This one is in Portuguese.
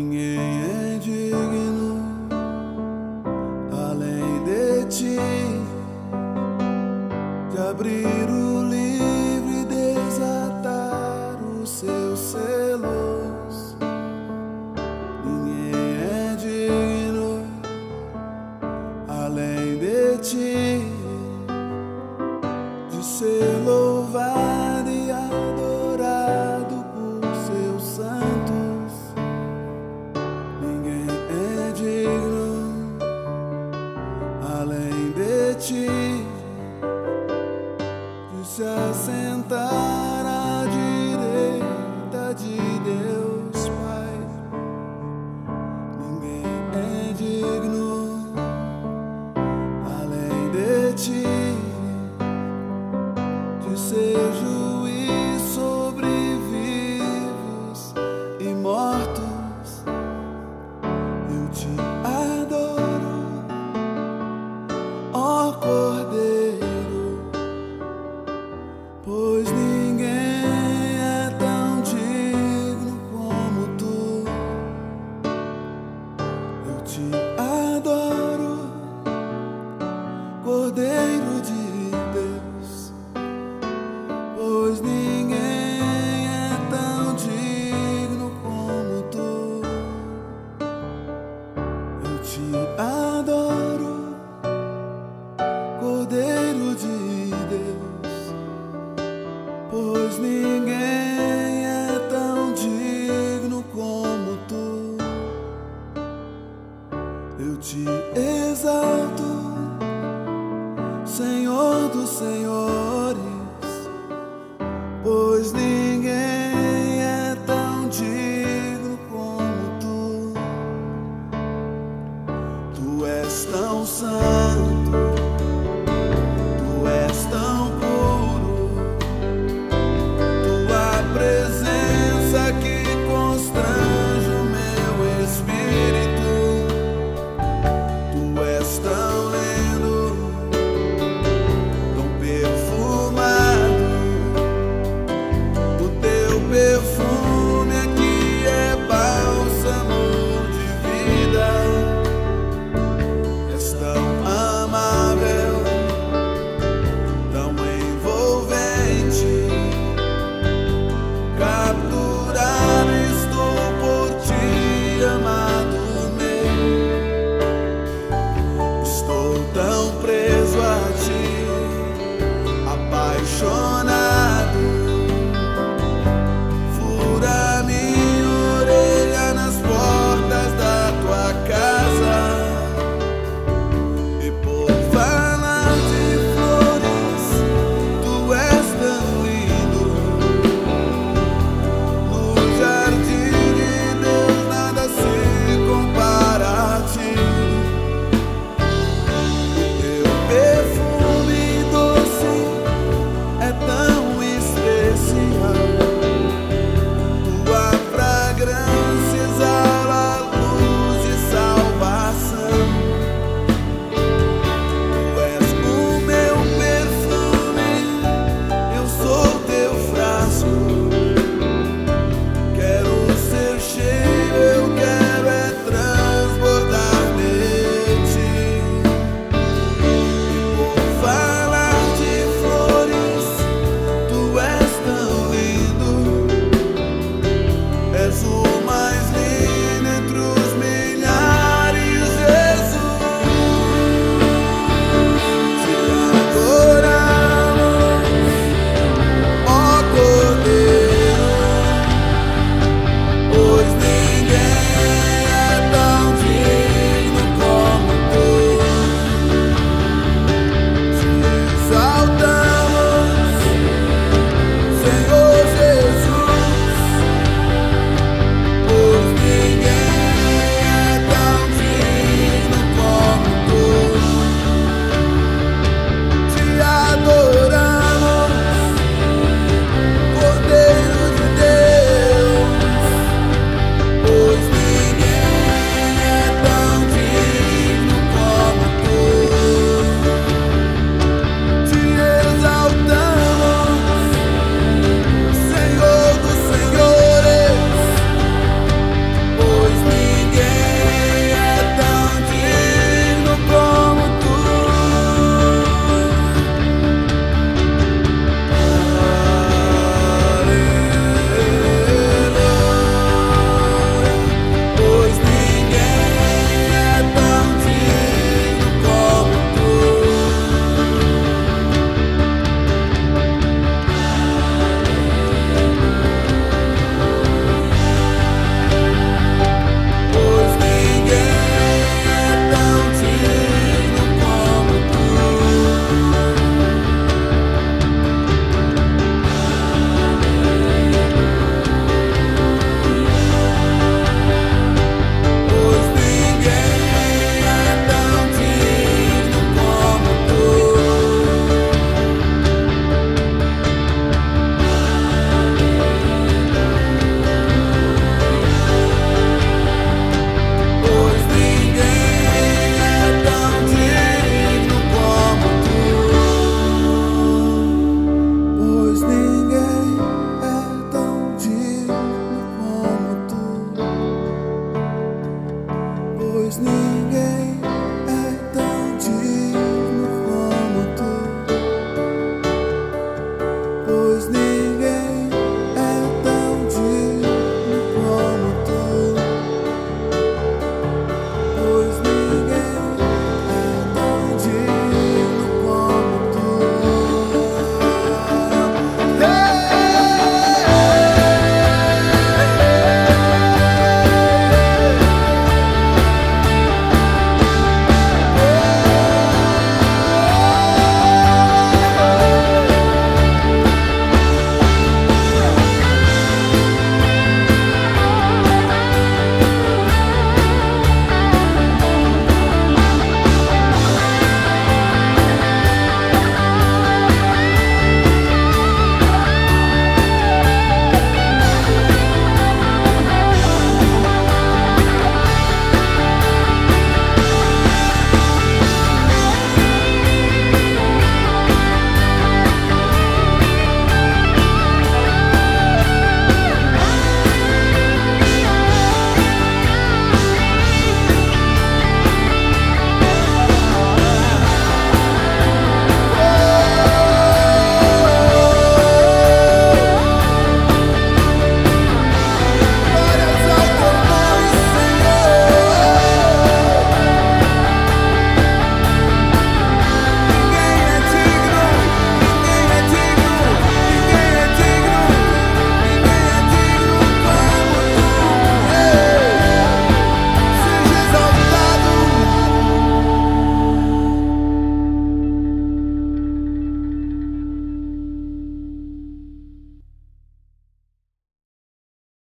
Ninguém é digno além de ti, de abrir o livro e desatar os seus selos. Ninguém é digno além de ti, de ser louvado e adorado por seus santos. Ninguém é digno além de ti, de se assentar à direita de Deus Pai. Ninguém é digno além de ti, de ser juiz sobre vivos e mortos. Eu te adoro, ó Cordeiro, pois ninguém é tão digno como tu. Eu te adoro, Cordeiro de Deus, pois ninguém é tão digno como tu. Eu te adoro, Cordeiro de Deus, pois ninguém é tão digno como tu. Eu te exalto, Senhor dos senhores, pois ninguém é tão digno como tu. Tu és tão santo, tu és tão puro, tua presença que constrange o meu espírito. Tu és tão lindo, tão perfumado, pois ninguém